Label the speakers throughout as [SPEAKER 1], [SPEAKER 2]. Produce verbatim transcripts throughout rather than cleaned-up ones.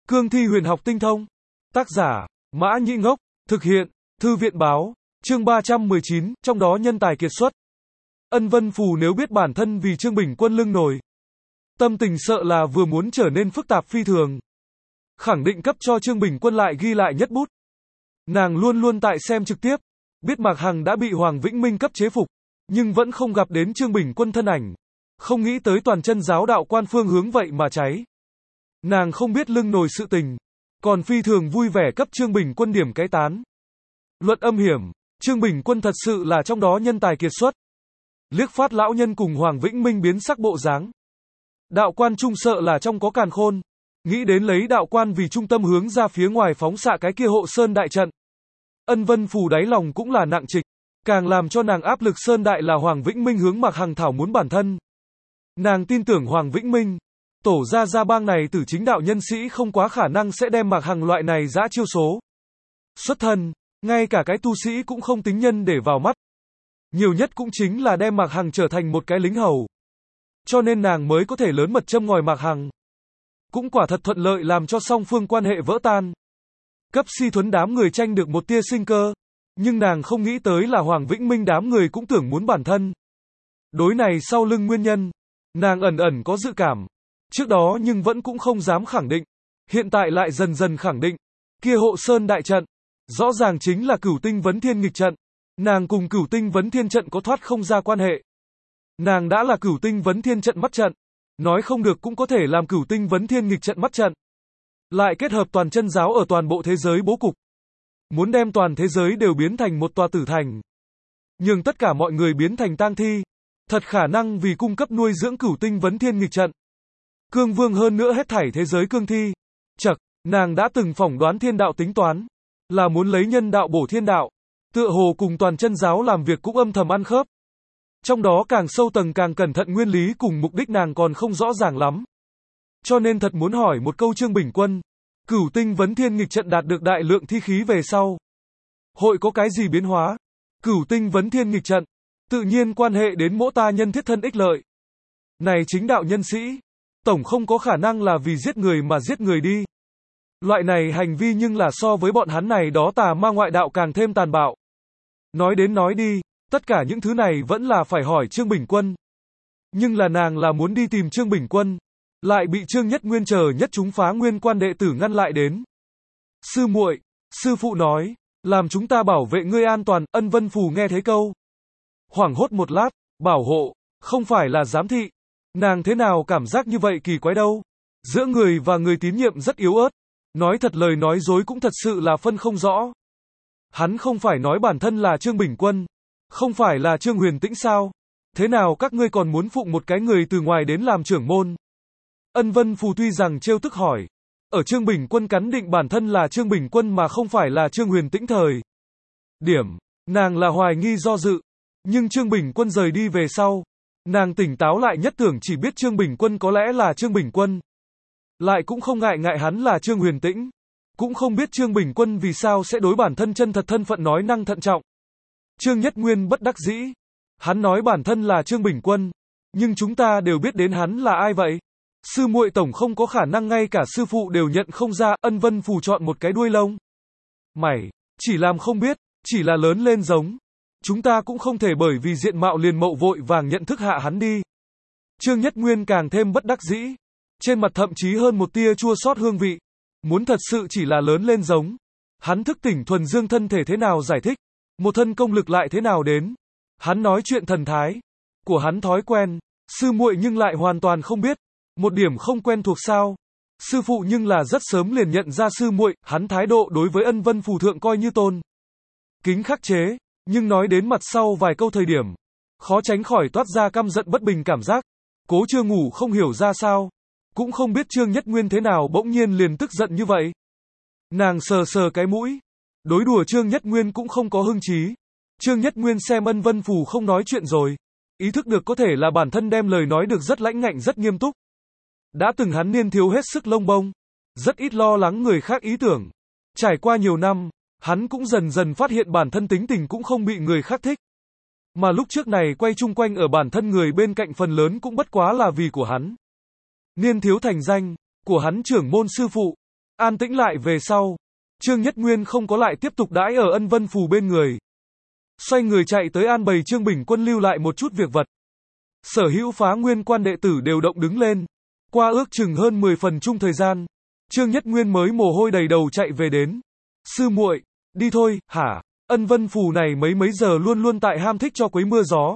[SPEAKER 1] Cương thi huyền học tinh thông. Tác giả, Mã Nhĩ Ngốc. Thực hiện, Thư viện báo. Chương ba trăm mười chín, trong đó nhân tài kiệt xuất. Ân Vân Phù nếu biết bản thân vì Trương Bình Quân lưng nổi, tâm tình sợ là vừa muốn trở nên phức tạp phi thường. Khẳng định cấp cho Trương Bình Quân lại ghi lại nhất bút. Nàng luôn luôn tại xem trực tiếp, biết Mạc Hằng đã bị Hoàng Vĩnh Minh cấp chế phục, nhưng vẫn không gặp đến Trương Bình Quân thân ảnh. Không nghĩ tới toàn chân giáo đạo quan phương hướng vậy mà cháy. Nàng không biết lưng nổi sự tình, còn phi thường vui vẻ cấp Trương Bình Quân điểm cái tán. Luận âm hiểm, Trương Bình Quân thật sự là trong đó nhân tài kiệt xuất. Liếc phát lão nhân cùng Hoàng Vĩnh Minh biến sắc bộ dáng. Đạo quan trung sợ là trong có càn khôn. Nghĩ đến lấy đạo quan vì trung tâm hướng ra phía ngoài phóng xạ cái kia hộ sơn đại trận. Ân Vân Phù đáy lòng cũng là nặng trịch. Càng làm cho nàng áp lực sơn đại là Hoàng Vĩnh Minh hướng Mạc Hằng thảo muốn bản thân. Nàng tin tưởng Hoàng Vĩnh Minh, tổ gia gia bang này tử chính đạo nhân sĩ không quá khả năng sẽ đem Mạc Hằng loại này dã chiêu số. Xuất thân, ngay cả cái tu sĩ cũng không tính nhân để vào mắt. Nhiều nhất cũng chính là đem Mạc Hằng trở thành một cái lính hầu. Cho nên nàng mới có thể lớn mật châm ngòi Mạc Hằng. Cũng quả thật thuận lợi làm cho song phương quan hệ vỡ tan. Cấp Si Thuấn đám người tranh được một tia sinh cơ. Nhưng nàng không nghĩ tới là Hoàng Vĩnh Minh đám người cũng tưởng muốn bản thân. Đối này sau lưng nguyên nhân, nàng ẩn ẩn có dự cảm. Trước đó nhưng vẫn cũng không dám khẳng định. Hiện tại lại dần dần khẳng định. Kia hộ sơn đại trận, rõ ràng chính là Cửu Tinh Vấn Thiên nghịch trận. Nàng cùng Cửu Tinh Vấn Thiên trận có thoát không ra quan hệ. Nàng đã là Cửu Tinh Vấn Thiên trận mắt trận. Nói không được cũng có thể làm Cửu Tinh Vấn Thiên nghịch trận mắt trận. Lại kết hợp toàn chân giáo ở toàn bộ thế giới bố cục. Muốn đem toàn thế giới đều biến thành một tòa tử thành. Nhưng tất cả mọi người biến thành tang thi. Thật khả năng vì cung cấp nuôi dưỡng Cửu Tinh Vấn Thiên nghịch trận. Cương Vương hơn nữa hết thảy thế giới cương thi. Chậc, nàng đã từng phỏng đoán thiên đạo tính toán. Là muốn lấy nhân đạo bổ thiên đạo. Tựa hồ cùng toàn chân giáo làm việc cũng âm thầm ăn khớp. Trong đó càng sâu tầng càng cẩn thận nguyên lý cùng mục đích nàng còn không rõ ràng lắm. Cho nên thật muốn hỏi một câu Trương Bình Quân. Cửu Tinh Vấn Thiên nghịch trận đạt được đại lượng thi khí về sau. Hội có cái gì biến hóa? Cửu Tinh Vấn Thiên nghịch trận. Tự nhiên quan hệ đến mỗi ta nhân thiết thân ích lợi. Này chính đạo nhân sĩ. Tổng không có khả năng là vì giết người mà giết người đi. Loại này hành vi nhưng là so với bọn hắn này đó tà ma ngoại đạo càng thêm tàn bạo. Nói đến nói đi, tất cả những thứ này vẫn là phải hỏi Trương Bình Quân. Nhưng là nàng là muốn đi tìm Trương Bình Quân. Lại bị Trương Nhất Nguyên chờ nhất chúng phá nguyên quan đệ tử ngăn lại đến. Sư muội, sư phụ nói, làm chúng ta bảo vệ ngươi an toàn. Ân Vân Phù nghe thấy câu. Hoảng hốt một lát, bảo hộ, không phải là giám thị. Nàng thế nào cảm giác như vậy kỳ quái đâu. Giữa người và người tín nhiệm rất yếu ớt. Nói thật lời nói dối cũng thật sự là phân không rõ. Hắn không phải nói bản thân là Trương Bình Quân. Không phải là Trương Huyền Tĩnh sao? Thế nào các ngươi còn muốn phụng một cái người từ ngoài đến làm trưởng môn? Ân Vân Phù tuy rằng trêu tức hỏi. Ở Trương Bình Quân cắn định bản thân là Trương Bình Quân mà không phải là Trương Huyền Tĩnh thời. Điểm, nàng là hoài nghi do dự. Nhưng Trương Bình Quân rời đi về sau. Nàng tỉnh táo lại nhất tưởng chỉ biết Trương Bình Quân có lẽ là Trương Bình Quân. Lại cũng không ngại ngại hắn là Trương Huyền Tĩnh. Cũng không biết Trương Bình Quân vì sao sẽ đối bản thân chân thật thân phận nói năng thận trọng. Trương Nhất Nguyên bất đắc dĩ. Hắn nói bản thân là Trương Bình Quân. Nhưng chúng ta đều biết đến hắn là ai vậy? Sư muội tổng không có khả năng ngay cả sư phụ đều nhận không ra. Ân Vân Phù chọn một cái đuôi lông. Mày, chỉ làm không biết, chỉ là lớn lên giống. Chúng ta cũng không thể bởi vì diện mạo liền mậu vội vàng nhận thức hạ hắn đi. Trương Nhất Nguyên càng thêm bất đắc dĩ. Trên mặt thậm chí hơn một tia chua xót hương vị. Muốn thật sự chỉ là lớn lên giống. Hắn thức tỉnh thuần dương thân thể thế nào giải thích. Một thân công lực lại thế nào đến. Hắn nói chuyện thần thái. Của hắn thói quen. Sư muội nhưng lại hoàn toàn không biết. Một điểm không quen thuộc sao. Sư phụ nhưng là rất sớm liền nhận ra sư muội. Hắn thái độ đối với Ân Vân Phù thượng coi như tôn kính khắc chế. Nhưng nói đến mặt sau vài câu thời điểm. Khó tránh khỏi toát ra căm giận bất bình cảm giác. Cố chưa ngủ không hiểu ra sao. Cũng không biết Trương Nhất Nguyên thế nào bỗng nhiên liền tức giận như vậy. Nàng sờ sờ cái mũi. Đối đùa Trương Nhất Nguyên cũng không có hưng trí. Trương Nhất Nguyên xem Ân Vân Phù không nói chuyện rồi. Ý thức được có thể là bản thân đem lời nói được rất lãnh ngạnh rất nghiêm túc. Đã từng hắn niên thiếu hết sức lông bông. Rất ít lo lắng người khác ý tưởng. Trải qua nhiều năm, hắn cũng dần dần phát hiện bản thân tính tình cũng không bị người khác thích. Mà lúc trước này quay chung quanh ở bản thân người bên cạnh phần lớn cũng bất quá là vì của hắn. Niên thiếu thành danh, của hắn trưởng môn sư phụ. An tĩnh lại về sau, Trương Nhất Nguyên không có lại tiếp tục đãi ở Ân Vân Phù bên người. Xoay người chạy tới an bày Trương Bình Quân lưu lại một chút việc vật. Sở hữu Phá Nguyên quan đệ tử đều động đứng lên. Qua ước chừng hơn mười phần chung thời gian, Trương Nhất Nguyên mới mồ hôi đầy đầu chạy về đến. Sư muội, đi thôi, hả? Ân Vân Phù này mấy mấy giờ luôn luôn tại ham thích cho quấy mưa gió.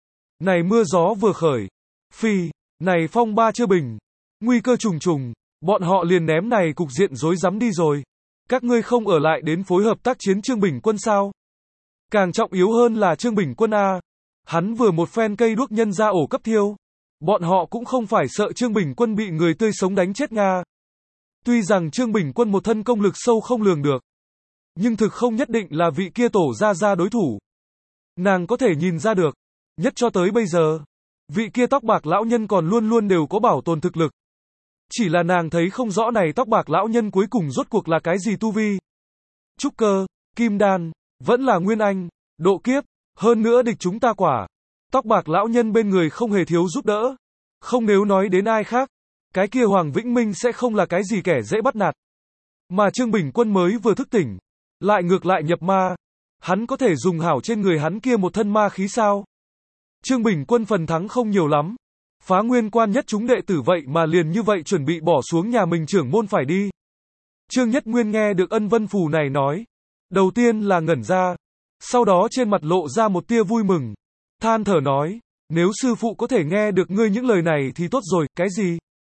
[SPEAKER 1] Này mưa gió vừa khởi. Phi, này phong ba chưa bình. Nguy cơ trùng trùng, bọn họ liền ném này cục diện rối rắm đi rồi. Các ngươi không ở lại đến phối hợp tác chiến Trương Bình Quân sao? Càng trọng yếu hơn là Trương Bình Quân A. Hắn vừa một phen cây đuốc nhân ra ổ cấp thiêu. Bọn họ cũng không phải sợ Trương Bình Quân bị người tươi sống đánh chết Nga. Tuy rằng Trương Bình Quân một thân công lực sâu không lường được. Nhưng thực không nhất định là vị kia tổ ra ra đối thủ. Nàng có thể nhìn ra được. Nhất cho tới bây giờ. Vị kia tóc bạc lão nhân còn luôn luôn đều có bảo tồn thực lực. Chỉ là nàng thấy không rõ này tóc bạc lão nhân cuối cùng rốt cuộc là cái gì tu vi. Trúc cơ, kim đan, vẫn là nguyên anh, độ kiếp, hơn nữa địch chúng ta quả. Tóc bạc lão nhân bên người không hề thiếu giúp đỡ. Không nếu nói đến ai khác, cái kia Hoàng Vĩnh Minh sẽ không là cái gì kẻ dễ bắt nạt. Mà Trương Bình Quân mới vừa thức tỉnh, lại ngược lại nhập ma. Hắn có thể dùng hảo trên người hắn kia một thân ma khí sao? Trương Bình Quân phần thắng không nhiều lắm. Phá Nguyên quan nhất chúng đệ tử vậy mà liền như vậy chuẩn bị bỏ xuống nhà mình trưởng môn phải đi. Trương Nhất Nguyên nghe được Ân Vân Phù này nói. Đầu tiên là ngẩn ra. Sau đó trên mặt lộ ra một tia vui mừng. Than thở nói. Nếu sư phụ có thể nghe được ngươi những lời này thì tốt rồi, cái gì?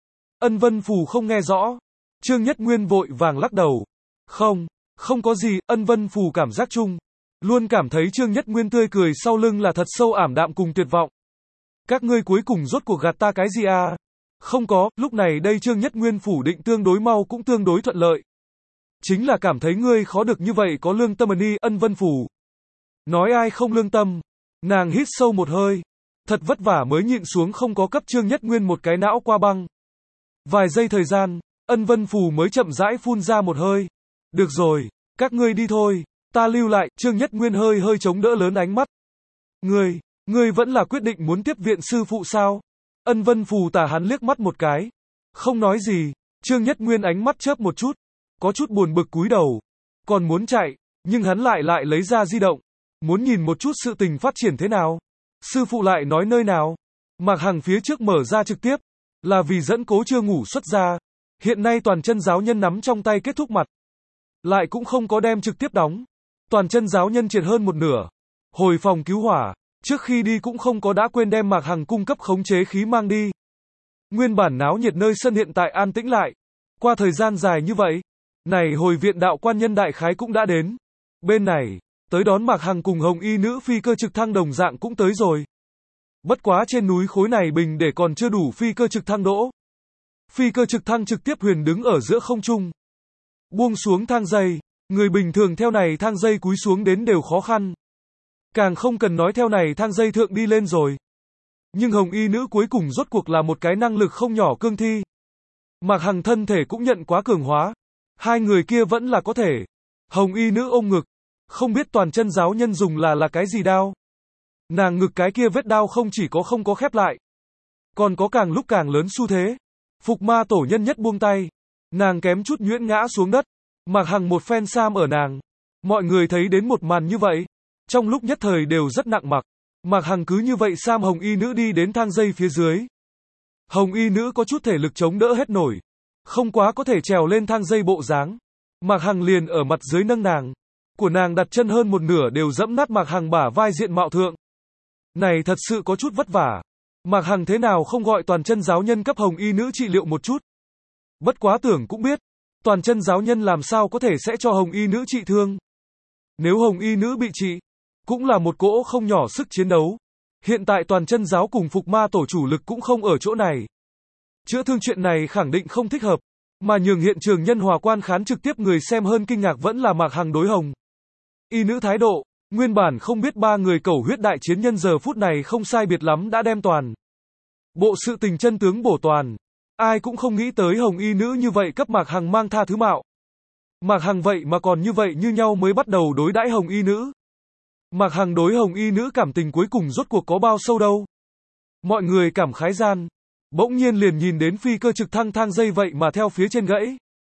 [SPEAKER 1] Ân Vân Phù không nghe rõ. Trương Nhất Nguyên vội vàng lắc đầu. Không, không có gì, Ân Vân Phù cảm giác chung. Luôn cảm thấy Trương Nhất Nguyên tươi cười sau lưng là thật sâu ảm đạm cùng tuyệt vọng. Các ngươi cuối cùng rốt cuộc gạt ta cái gì à? Không có, lúc này đây Trương Nhất Nguyên phủ định tương đối mau cũng tương đối thuận lợi. Chính là cảm thấy ngươi khó được như vậy có lương tâm ni Ân Vân Phù. Nói ai không lương tâm? Nàng hít sâu một hơi. Thật vất vả mới nhịn xuống không có cấp Trương Nhất Nguyên một cái não qua băng. Vài giây thời gian, Ân Vân Phù mới chậm rãi phun ra một hơi. Được rồi, các ngươi đi thôi, ta lưu lại. Trương Nhất Nguyên hơi hơi chống đỡ lớn ánh mắt. Ngươi, ngươi vẫn là quyết định muốn tiếp viện sư phụ sao? Ân Vân Phù tà hắn liếc mắt một cái. Không nói gì, Trương Nhất Nguyên ánh mắt chớp một chút. Có chút buồn bực cúi đầu. Còn muốn chạy, nhưng hắn lại lại lấy ra di động. Muốn nhìn một chút sự tình phát triển thế nào. Sư phụ lại nói nơi nào. Mạc Hằng phía trước mở ra trực tiếp. Là vì dẫn Cố chưa ngủ xuất ra. Hiện nay toàn chân giáo nhân nắm trong tay kết thúc mặt. Lại cũng không có đem trực tiếp đóng. Toàn chân giáo nhân triệt hơn một nửa. Hồi phòng cứu hỏa. Trước khi đi cũng không có đã quên đem Mạc Hằng cung cấp khống chế khí mang đi. Nguyên bản náo nhiệt nơi sân hiện tại an tĩnh lại. Qua thời gian dài như vậy. Này hồi viện đạo quan nhân đại khái cũng đã đến. Bên này, tới đón Mạc Hằng cùng Hồng Y nữ phi cơ trực thăng đồng dạng cũng tới rồi. Bất quá trên núi khối này bình để còn chưa đủ phi cơ trực thăng đỗ. Phi cơ trực thăng trực tiếp huyền đứng ở giữa không trung. Buông xuống thang dây, người bình thường theo này thang dây cúi xuống đến đều khó khăn. Càng không cần nói theo này thang dây thượng đi lên rồi. Nhưng Hồng Y nữ cuối cùng rốt cuộc là một cái năng lực không nhỏ cương thi. Mạc Hằng thân thể cũng nhận quá cường hóa. Hai người kia vẫn là có thể. Hồng Y nữ ôm ngực. Không biết toàn chân giáo nhân dùng là là cái gì đao. Nàng ngực cái kia vết đao không chỉ có không có khép lại. Còn có càng lúc càng lớn xu thế. Phục ma tổ nhân nhất buông tay. Nàng kém chút nhuyễn ngã xuống đất. Mạc Hằng một phen sam ở nàng. Mọi người thấy đến một màn như vậy. Trong lúc nhất thời đều rất nặng mặc. Mạc Hằng cứ như vậy sam Hồng Y nữ đi đến thang dây phía dưới. Hồng Y nữ có chút thể lực chống đỡ hết nổi. Không quá có thể trèo lên thang dây bộ dáng. Mạc Hằng liền ở mặt dưới nâng nàng. Của nàng đặt chân hơn một nửa đều dẫm nát Mạc Hằng bả vai diện mạo thượng. Này thật sự có chút vất vả. Mạc Hằng thế nào không gọi toàn chân giáo nhân cấp Hồng Y nữ trị liệu một chút. Bất quá tưởng cũng biết. Toàn chân giáo nhân làm sao có thể sẽ cho Hồng Y nữ trị thương. Nếu Hồng Y nữ bị trị, cũng là một cỗ không nhỏ sức chiến đấu. Hiện tại toàn chân giáo cùng phục ma tổ chủ lực cũng không ở chỗ này. Chữa thương chuyện này khẳng định không thích hợp. Mà nhường hiện trường nhân hòa quan khán trực tiếp người xem hơn kinh ngạc vẫn là Mạc Hằng đối Hồng Y nữ thái độ. Nguyên bản không biết ba người cầu huyết đại chiến nhân giờ phút này không sai biệt lắm đã đem toàn bộ sự tình chân tướng bổ toàn. Ai cũng không nghĩ tới Hồng Y nữ như vậy cấp Mạc Hằng mang tha thứ mạo. Mạc Hằng vậy mà còn như vậy như nhau mới bắt đầu đối đãi Hồng Y nữ. Mạc Hằng đối Hồng Y nữ cảm tình cuối cùng rốt cuộc có bao sâu đâu. Mọi người cảm khái gian. Bỗng nhiên liền nhìn đến phi cơ trực thăng thang dây vậy mà theo phía trên gãy.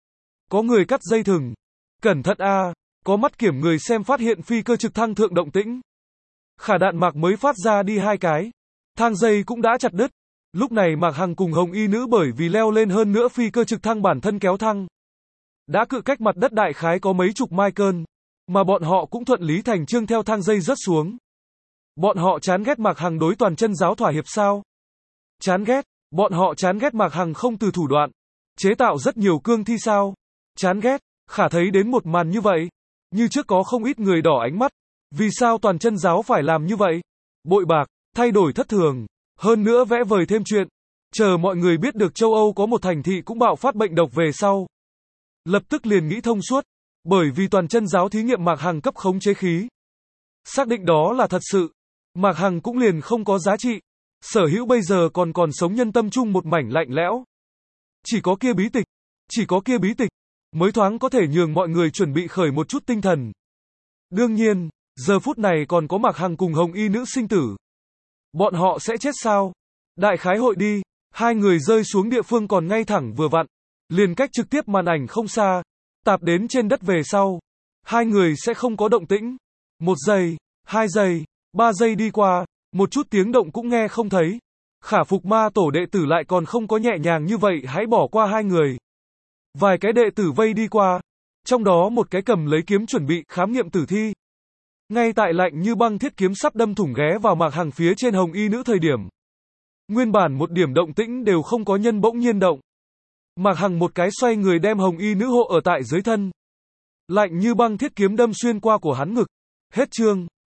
[SPEAKER 1] Có người cắt dây thừng. Cẩn thận a, có mắt kiểm người xem phát hiện phi cơ trực thăng thượng động tĩnh. Khả đạn Mạc mới phát ra đi hai cái. Thang dây cũng đã chặt đứt. Lúc này Mạc Hằng cùng Hồng Y nữ bởi vì leo lên hơn nữa phi cơ trực thăng bản thân kéo thăng. Đã cự cách mặt đất đại khái có mấy chục mile, mà bọn họ cũng thuận lý thành chương theo thang dây rớt xuống. Bọn họ chán ghét Mạc Hằng đối toàn chân giáo thỏa hiệp sao? Chán ghét, bọn họ chán ghét Mạc Hằng không từ thủ đoạn, chế tạo rất nhiều cương thi sao? Chán ghét, Khả thấy đến một màn như vậy, như trước có không ít người đỏ ánh mắt, vì sao toàn chân giáo phải làm như vậy? Bội bạc, thay đổi thất thường, hơn nữa vẽ vời thêm chuyện, chờ mọi người biết được châu Âu có một thành thị cũng bạo phát bệnh độc về sau. Lập tức liền nghĩ thông suốt, bởi vì toàn chân giáo thí nghiệm Mạc Hằng cấp khống chế khí. Xác định đó là thật sự, Mạc Hằng cũng liền không có giá trị, sở hữu bây giờ còn còn sống nhân tâm chung một mảnh lạnh lẽo. Chỉ có kia bí tịch, chỉ có kia bí tịch, mới thoáng có thể nhường mọi người chuẩn bị khởi một chút tinh thần. Đương nhiên, giờ phút này còn có Mạc Hằng cùng Hồng Y nữ sinh tử. Bọn họ sẽ chết sao? Đại khái hội đi, hai người rơi xuống địa phương còn ngay thẳng vừa vặn, liền cách trực tiếp màn ảnh không xa, tạp đến trên đất về sau. Hai người sẽ không có động tĩnh. Một giây, hai giây, ba giây đi qua, một chút tiếng động cũng nghe không thấy. Khả Phục Ma tổ đệ tử lại còn không có nhẹ nhàng như vậy, hãy bỏ qua hai người. Vài cái đệ tử vây đi qua, trong đó một cái cầm lấy kiếm chuẩn bị khám nghiệm tử thi. Ngay tại lạnh như băng thiết kiếm sắp đâm thủng ghé vào Mạc Hằng phía trên Hồng Y nữ thời điểm. Nguyên bản một điểm động tĩnh đều không có, nhân bỗng nhiên động. Mạc Hằng một cái xoay người đem Hồng Y nữ hộ ở tại dưới thân. Lạnh như băng thiết kiếm đâm xuyên qua của hắn ngực. Hết chương.